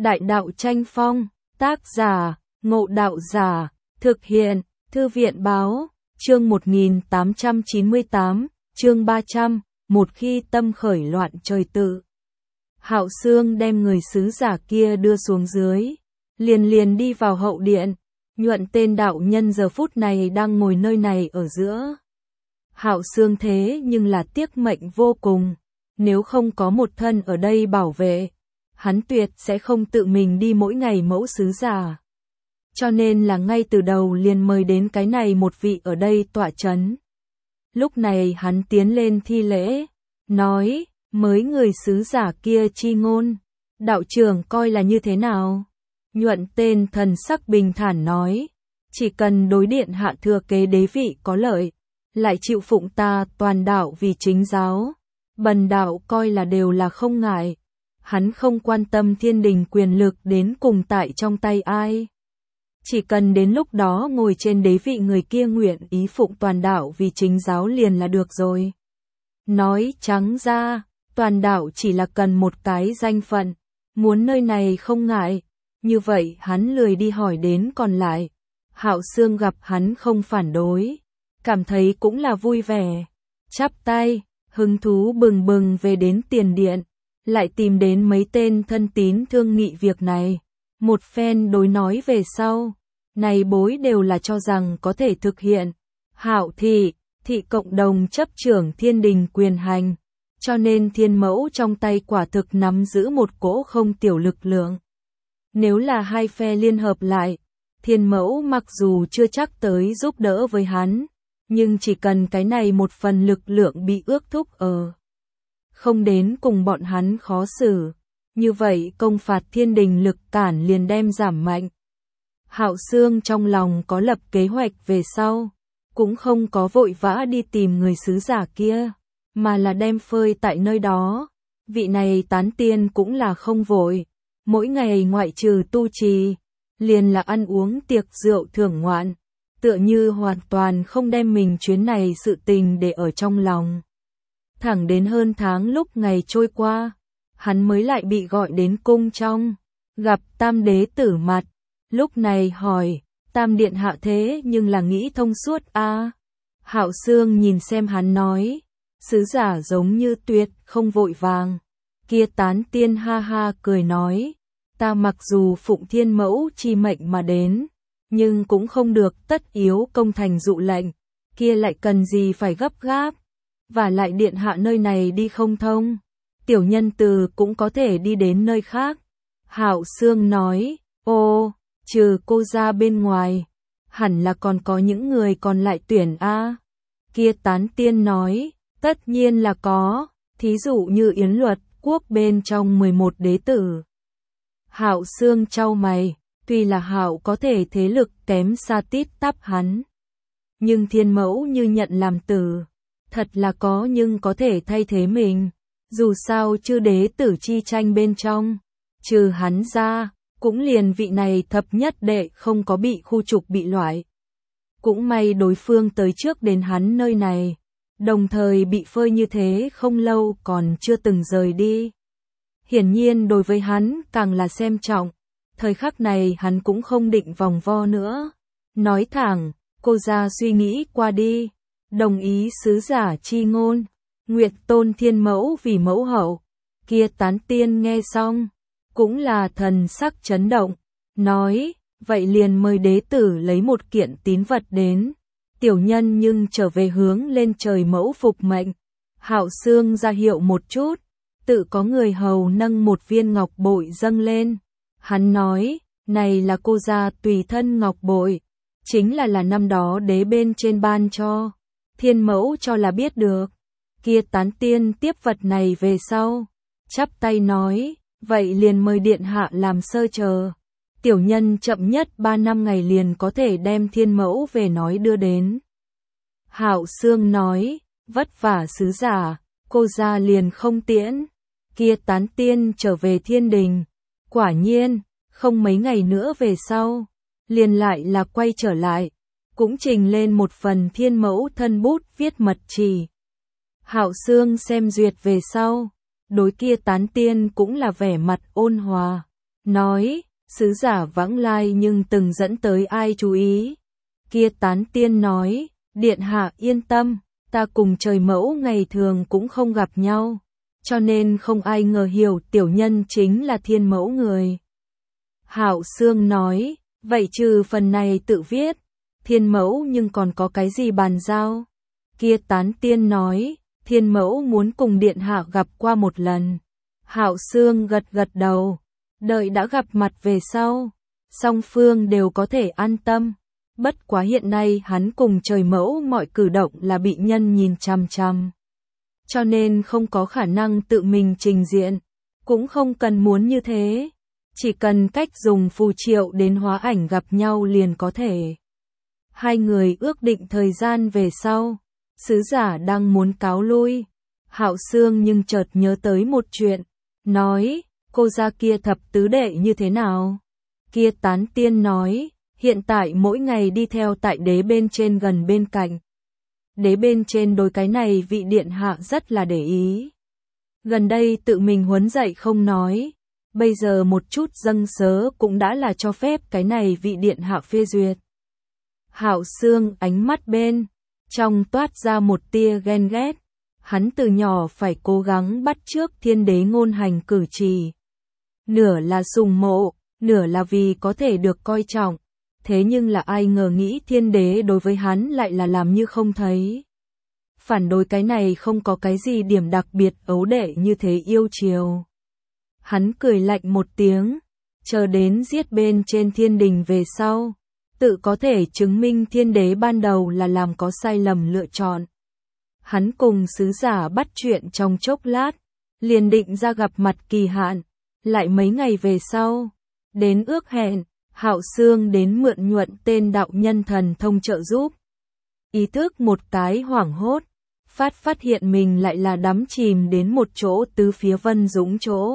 Đại đạo tranh phong, tác giả, Ngộ Đạo Giả, thực hiện, Thư viện báo, chương 1898, chương 300, một khi tâm khởi loạn trời tự. Hạo Xương đem người sứ giả kia đưa xuống dưới, liền đi vào hậu điện, Nhuận tên đạo nhân giờ phút này đang ngồi nơi này ở giữa. Hạo Xương thế nhưng là tiếc mệnh vô cùng, nếu không có một thân ở đây bảo vệ, hắn tuyệt sẽ không tự mình đi mỗi ngày mẫu sứ giả. Cho nên là ngay từ đầu liền mời đến cái này một vị ở đây tọa chấn. Lúc này hắn tiến lên thi lễ, nói, mới người sứ giả kia chi ngôn, đạo trưởng coi là như thế nào? Nhuận tên thần sắc bình thản nói, chỉ cần đối điện hạ thừa kế đế vị có lợi, lại chịu phụng ta toàn đạo vì chính giáo, bần đạo coi là đều là không ngại. Hắn không quan tâm thiên đình quyền lực đến cùng tại trong tay ai. Chỉ cần đến lúc đó ngồi trên đế vị người kia nguyện ý phụng toàn đạo vì chính giáo liền là được rồi. Nói trắng ra, toàn đạo chỉ là cần một cái danh phận, muốn nơi này không ngại, như vậy hắn lười đi hỏi đến còn lại. Hạo Xương gặp hắn không phản đối, cảm thấy cũng là vui vẻ, chắp tay, hứng thú bừng bừng về đến tiền điện, lại tìm đến mấy tên thân tín thương nghị việc này. Một phen đối nói về sau, này bối đều là cho rằng có thể thực hiện. Hạo thị cộng đồng chấp trưởng thiên đình quyền hành, cho nên thiên mẫu trong tay quả thực nắm giữ một cỗ không tiểu lực lượng. Nếu là hai phe liên hợp lại, thiên mẫu mặc dù chưa chắc tới giúp đỡ với hắn, nhưng chỉ cần cái này một phần lực lượng bị ước thúc không đến cùng bọn hắn khó xử, như vậy công phạt thiên đình lực cản liền đem giảm mạnh. Hạo Xương trong lòng có lập kế hoạch về sau, cũng không có vội vã đi tìm người sứ giả kia, mà là đem phơi tại nơi đó. Vị này tán tiên cũng là không vội, mỗi ngày ngoại trừ tu trì, liền là ăn uống tiệc rượu thưởng ngoạn, tựa như hoàn toàn không đem mình chuyến này sự tình để ở trong lòng. Thẳng đến hơn tháng lúc ngày trôi qua, hắn mới lại bị gọi đến cung trong, gặp Tam đế tử mặt, lúc này hỏi, Tam điện hạ thế nhưng là nghĩ thông suốt a? Hạo Xương nhìn xem hắn nói, sứ giả giống như tuyệt không vội vàng. Kia tán tiên ha ha cười nói, ta mặc dù phụng thiên mẫu chi mệnh mà đến, nhưng cũng không được tất yếu công thành dụ lệnh, kia lại cần gì phải gấp gáp. Và lại điện hạ nơi này đi không thông, tiểu nhân từ cũng có thể đi đến nơi khác. Hạo Xương nói, ô, trừ cô ra bên ngoài, hẳn là còn có những người còn lại tuyển a. Kia tán tiên nói, tất nhiên là có, thí dụ như Yến Luật quốc bên trong 11 đế tử. Hạo Xương chau mày, tuy là Hạo có thể thế lực kém xa tít tắp hắn, nhưng thiên mẫu như nhận làm tử, thật là có nhưng có thể thay thế mình. Dù sao chư đế tử chi tranh bên trong, trừ hắn ra, cũng liền vị này thập nhất đệ không có bị khu trục bị loại. Cũng may đối phương tới trước đến hắn nơi này, đồng thời bị phơi như thế không lâu còn chưa từng rời đi. Hiển nhiên đối với hắn càng là xem trọng, thời khắc này hắn cũng không định vòng vo nữa. Nói thẳng, cô ra suy nghĩ qua đi, đồng ý sứ giả chi ngôn, nguyệt tôn thiên mẫu vì mẫu hậu. Kia tán tiên nghe xong, cũng là thần sắc chấn động, nói, vậy liền mời đế tử lấy một kiện tín vật đến. Tiểu nhân nhưng trở về hướng lên trời mẫu phục mệnh. Hạo Xương ra hiệu một chút, tự có người hầu nâng một viên ngọc bội dâng lên. Hắn nói, này là cô gia tùy thân ngọc bội, chính là năm đó đế bên trên ban cho. Thiên mẫu cho là biết được. Kia tán tiên tiếp vật này về sau, chắp tay nói, vậy liền mời điện hạ làm sơ chờ. Tiểu nhân chậm nhất 3 năm ngày liền có thể đem thiên mẫu về nói đưa đến. Hạo Xương nói, vất vả sứ giả, cô ra liền không tiễn. Kia tán tiên trở về thiên đình, quả nhiên, không mấy ngày nữa về sau, liền lại là quay trở lại, cũng trình lên một phần thiên mẫu thân bút viết mật chỉ. Hạo Xương xem duyệt về sau, đối kia tán tiên cũng là vẻ mặt ôn hòa, nói, sứ giả vãng lai nhưng từng dẫn tới ai chú ý. Kia tán tiên nói, điện hạ yên tâm, ta cùng trời mẫu ngày thường cũng không gặp nhau, cho nên không ai ngờ hiểu tiểu nhân chính là thiên mẫu người. Hạo Xương nói, vậy trừ phần này tự viết, thiên mẫu nhưng còn có cái gì bàn giao? Kia tán tiên nói, thiên mẫu muốn cùng điện hạ gặp qua một lần. Hạo Xương gật gật đầu, đợi đã gặp mặt về sau, song phương đều có thể an tâm. Bất quá hiện nay hắn cùng trời mẫu mọi cử động là bị nhân nhìn chằm chằm, cho nên không có khả năng tự mình trình diện, cũng không cần muốn như thế, chỉ cần cách dùng phù triệu đến hóa ảnh gặp nhau liền có thể. Hai người ước định thời gian về sau, sứ giả đang muốn cáo lui, Hạo Xương nhưng chợt nhớ tới một chuyện, nói, cô gia kia thập tứ đệ như thế nào? Kia tán tiên nói, hiện tại mỗi ngày đi theo tại đế bên trên gần bên cạnh. Đế bên trên đối cái này vị điện hạ rất là để ý. Gần đây tự mình huấn dạy không nói, bây giờ một chút dâng sớ cũng đã là cho phép cái này vị điện hạ phê duyệt. Hạo Xương ánh mắt bên trong toát ra một tia ghen ghét, hắn từ nhỏ phải cố gắng bắt chước thiên đế ngôn hành cử chỉ. Nửa là sùng mộ, nửa là vì có thể được coi trọng, thế nhưng là ai ngờ nghĩ thiên đế đối với hắn lại là làm như không thấy. Phản đối cái này không có cái gì điểm đặc biệt ấu đệ như thế yêu chiều. Hắn cười lạnh một tiếng, chờ đến giết bên trên thiên đình về sau, tự có thể chứng minh thiên đế ban đầu là làm có sai lầm lựa chọn. Hắn cùng sứ giả bắt chuyện trong chốc lát, liền định ra gặp mặt kỳ hạn, lại mấy ngày về sau, đến ước hẹn, Hạo Xương đến mượn nhuận tên đạo nhân thần thông trợ giúp. Ý thức một cái hoảng hốt, phát hiện mình lại là đắm chìm đến một chỗ tứ phía vân dũng chỗ.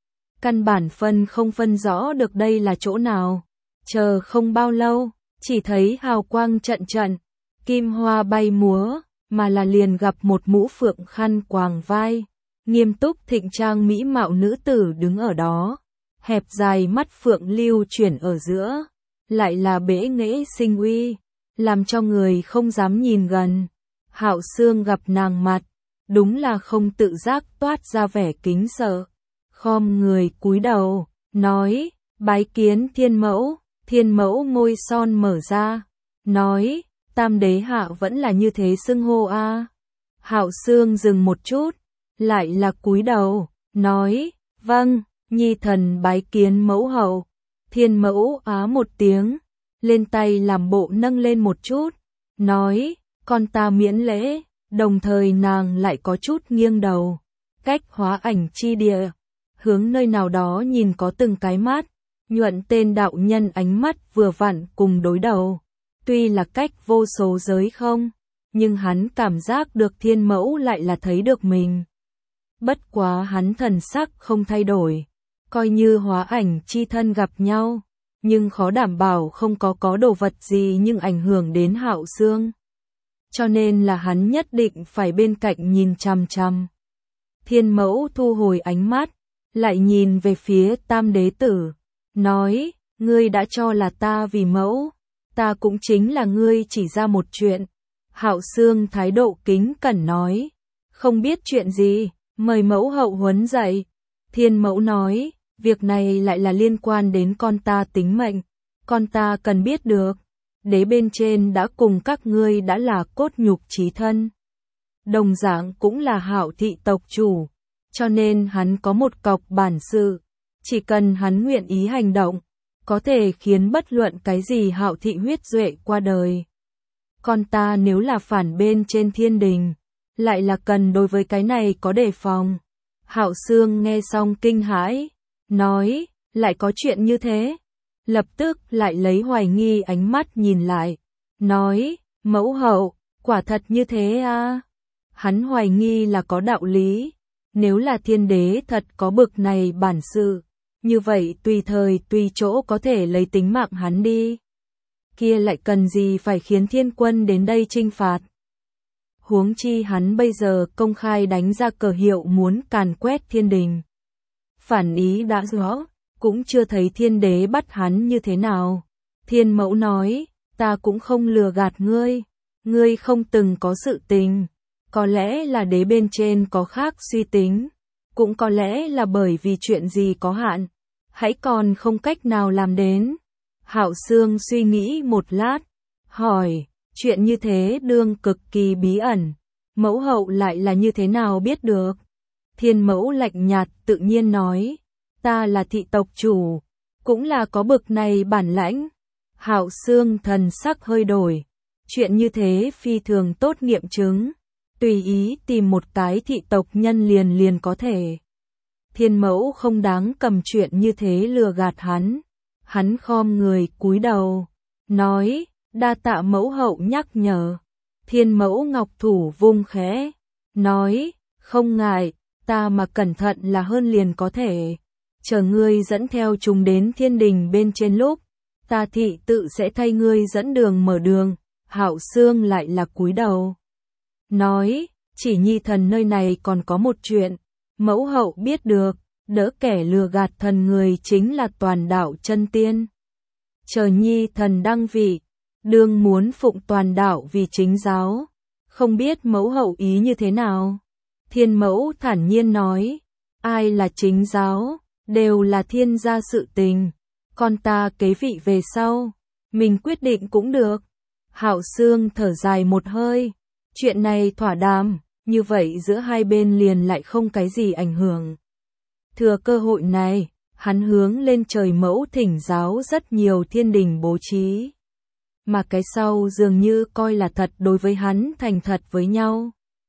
Căn bản không phân rõ được đây là chỗ nào. Chờ không bao lâu, chỉ thấy hào quang trận trận, kim hoa bay múa, mà là liền gặp một mũ phượng khăn quàng vai, nghiêm túc thịnh trang mỹ mạo nữ tử đứng ở đó, hẹp dài mắt phượng lưu chuyển ở giữa, lại là bể nghệ sinh uy, làm cho người không dám nhìn gần. Hạo Xương gặp nàng mặt, đúng là không tự giác toát ra vẻ kính sợ, khom người cúi đầu, nói, bái kiến thiên mẫu môi son mở ra, nói, tam đế hạ vẫn là như thế xưng hô a. Hạo Xương dừng một chút, lại là cúi đầu, nói, vâng, nhi thần bái kiến mẫu hậu. Thiên mẫu á một tiếng, lên tay làm bộ nâng lên một chút, nói, con ta miễn lễ, đồng thời nàng lại có chút nghiêng đầu, cách hóa ảnh chi địa, hướng nơi nào đó nhìn có từng cái mắt, nhuận tên đạo nhân ánh mắt vừa vặn cùng đối đầu. Tuy là cách vô số giới không, nhưng hắn cảm giác được thiên mẫu lại là thấy được mình. Bất quá hắn thần sắc không thay đổi, coi như hóa ảnh chi thân gặp nhau, nhưng khó đảm bảo không có đồ vật gì nhưng ảnh hưởng đến Hạo Xương. Cho nên là hắn nhất định phải bên cạnh nhìn chằm chằm. Thiên mẫu thu hồi ánh mắt, lại nhìn về phía tam đế tử, nói, ngươi đã cho là ta vì mẫu, ta cũng chính là ngươi chỉ ra một chuyện. Hạo Xương thái độ kính cẩn nói, không biết chuyện gì, mời mẫu hậu huấn dạy. Thiên mẫu nói, việc này lại là liên quan đến con ta tính mệnh, con ta cần biết được. Đế bên trên đã cùng các ngươi đã là cốt nhục chí thân, đồng dạng cũng là Hạo thị tộc chủ, cho nên hắn có một cọc bản sự, chỉ cần hắn nguyện ý hành động, có thể khiến bất luận cái gì Hạo thị huyết duệ qua đời. Con ta nếu là phản bên trên thiên đình, lại là cần đối với cái này có đề phòng. Hạo Xương nghe xong kinh hãi, nói, lại có chuyện như thế. Lập tức lại lấy hoài nghi ánh mắt nhìn lại, nói, mẫu hậu, quả thật như thế à? Hắn hoài nghi là có đạo lý, nếu là thiên đế thật có bực này bản sự, như vậy tùy thời tùy chỗ có thể lấy tính mạng hắn đi. Kia lại cần gì phải khiến thiên quân đến đây trinh phạt? Huống chi hắn bây giờ công khai đánh ra cờ hiệu muốn càn quét thiên đình. Phản ý đã rõ, cũng chưa thấy thiên đế bắt hắn như thế nào. Thiên mẫu nói, ta cũng không lừa gạt ngươi không từng có sự tình. Có lẽ là đế bên trên có khác suy tính, cũng có lẽ là bởi vì chuyện gì có hạn, hãy còn không cách nào làm đến. Hạo Xương suy nghĩ một lát, hỏi, chuyện như thế đương cực kỳ bí ẩn, mẫu hậu lại là như thế nào biết được? Thiên mẫu lạnh nhạt tự nhiên nói, ta là thị tộc chủ, cũng là có bực này bản lãnh. Hạo Xương thần sắc hơi đổi, chuyện như thế phi thường tốt nghiệm chứng, tùy ý tìm một cái thị tộc nhân liền có thể. Thiên mẫu không đáng cầm chuyện như thế lừa gạt hắn khom người cúi đầu, nói, đa tạ mẫu hậu nhắc nhở. Thiên mẫu ngọc thủ vung khẽ, nói, không ngại, ta mà cẩn thận là hơn liền có thể. Chờ ngươi dẫn theo chúng đến thiên đình bên trên lúc, ta thị tự sẽ thay ngươi dẫn đường mở đường. Hạo Xương lại là cúi đầu, nói, chỉ nhi thần nơi này còn có một chuyện, mẫu hậu biết được, đỡ kẻ lừa gạt thần người chính là Toàn Đạo chân tiên. Chờ nhi thần đăng vị, đương muốn phụng Toàn Đạo vì chính giáo, không biết mẫu hậu ý như thế nào? Thiên mẫu thản nhiên nói, ai là chính giáo, đều là thiên gia sự tình, con ta kế vị về sau, mình quyết định cũng được. Hạo Xương thở dài một hơi, chuyện này thỏa đàm, như vậy giữa hai bên liền lại không cái gì ảnh hưởng. Thừa cơ hội này, hắn hướng lên trời mẫu thỉnh giáo rất nhiều thiên đình bố trí. Mà cái sau dường như coi là thật đối với hắn thành thật với nhau.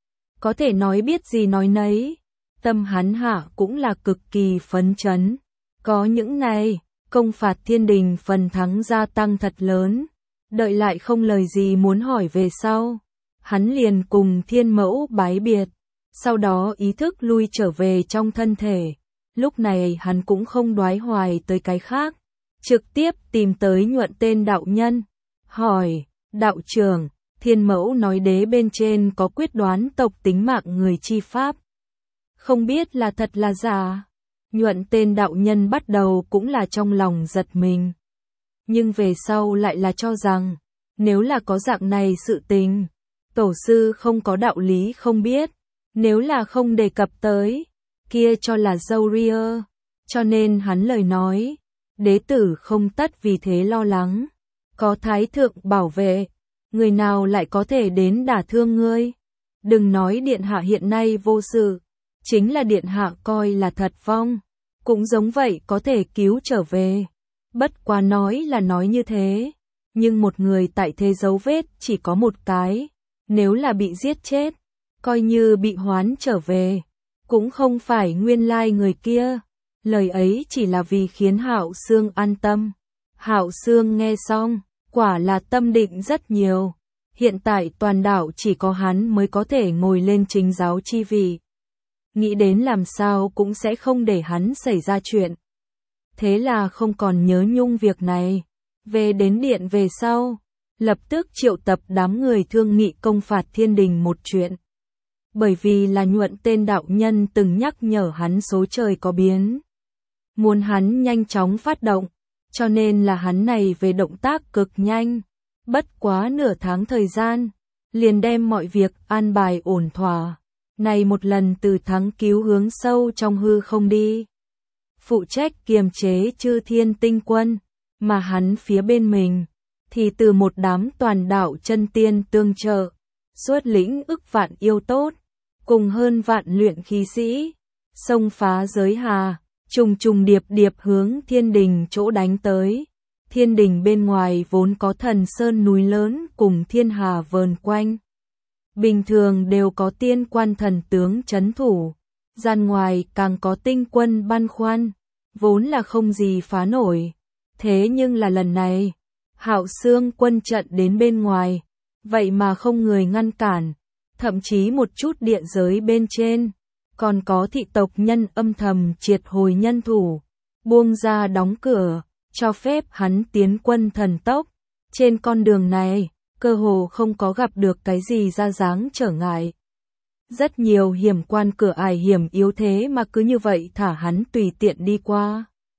Có thể nói biết gì nói nấy, tâm hắn hạ cũng là cực kỳ phấn chấn. Có những này, công phạt thiên đình phần thắng gia tăng thật lớn. Đợi lại không lời gì muốn hỏi về sau, hắn liền cùng thiên mẫu bái biệt, sau đó ý thức lui trở về trong thân thể. Lúc này hắn cũng không đoái hoài tới cái khác, trực tiếp tìm tới Nhuận Tên đạo nhân, hỏi, đạo trưởng, thiên mẫu nói đế bên trên có quyết đoán tộc tính mạng người chi pháp. Không biết là thật là giả. Nhuận Tên đạo nhân bắt đầu cũng là trong lòng giật mình. Nhưng về sau lại là cho rằng, nếu là có dạng này sự tình, tổ sư không có đạo lý không biết, nếu là không đề cập tới, kia cho là dâu ria, cho nên hắn lời nói, đế tử không tất vì thế lo lắng, có thái thượng bảo vệ, người nào lại có thể đến đả thương ngươi, đừng nói điện hạ hiện nay vô sự, chính là điện hạ coi là thật vong, cũng giống vậy có thể cứu trở về. Bất quá nói là nói như thế, nhưng một người tại thế dấu vết chỉ có một cái, nếu là bị giết chết, coi như bị hoán trở về, cũng không phải nguyên lai người kia. Lời ấy chỉ là vì khiến Hạo Xương an tâm. Hạo Xương nghe xong, quả là tâm định rất nhiều. Hiện tại toàn đảo chỉ có hắn mới có thể ngồi lên chính giáo chi vị. Nghĩ đến làm sao cũng sẽ không để hắn xảy ra chuyện. Thế là không còn nhớ nhung việc này. Về đến điện về sau, lập tức triệu tập đám người thương nghị công phạt thiên đình một chuyện. Bởi vì là Nhuận Tên đạo nhân từng nhắc nhở hắn số trời có biến. Muốn hắn nhanh chóng phát động, cho nên là hắn này về động tác cực nhanh. Bất quá nửa tháng thời gian, liền đem mọi việc an bài ổn thỏa. Này một lần từ thắng cứu hướng sâu trong hư không đi. Phụ trách kiềm chế chư thiên tinh quân, mà hắn phía bên mình, thì từ một đám toàn đạo chân tiên tương trợ, xuất lĩnh ức vạn yêu tốt, cùng hơn vạn luyện khí sĩ, xông phá giới hà, trùng trùng điệp điệp hướng thiên đình chỗ đánh tới. Thiên đình bên ngoài vốn có thần sơn núi lớn cùng thiên hà vờn quanh. Bình thường đều có tiên quan thần tướng trấn thủ, gian ngoài càng có tinh quân băn khoăn, vốn là không gì phá nổi. Thế nhưng là lần này, Hạo Xương quân trận đến bên ngoài, vậy mà không người ngăn cản, thậm chí một chút địa giới bên trên, còn có thị tộc nhân âm thầm triệt hồi nhân thủ, buông ra đóng cửa, cho phép hắn tiến quân thần tốc. Trên con đường này, cơ hồ không có gặp được cái gì ra dáng trở ngại. Rất nhiều hiểm quan cửa ải hiểm yếu thế mà cứ như vậy thả hắn tùy tiện đi qua.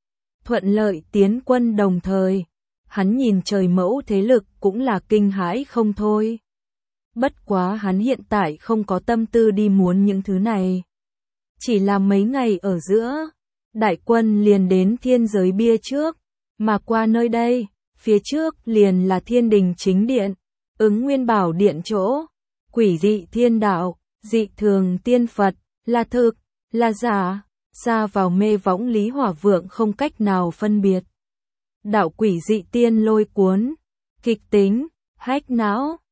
thuận lợi tiến quân đồng thời. Hắn nhìn trời mẫu thế lực cũng là kinh hãi không thôi. Bất quá hắn hiện tại không có tâm tư đi muốn những thứ này. Chỉ là mấy ngày ở giữa, đại quân liền đến thiên giới bia trước, mà qua nơi đây, phía trước liền là thiên đình chính điện, ứng nguyên bảo điện chỗ, quỷ dị thiên đạo, dị thường tiên Phật, là thực, là giả, xa vào mê võng Lý Hỏa Vượng không cách nào phân biệt. Đạo quỷ dị tiên lôi cuốn, kịch tính, hách não,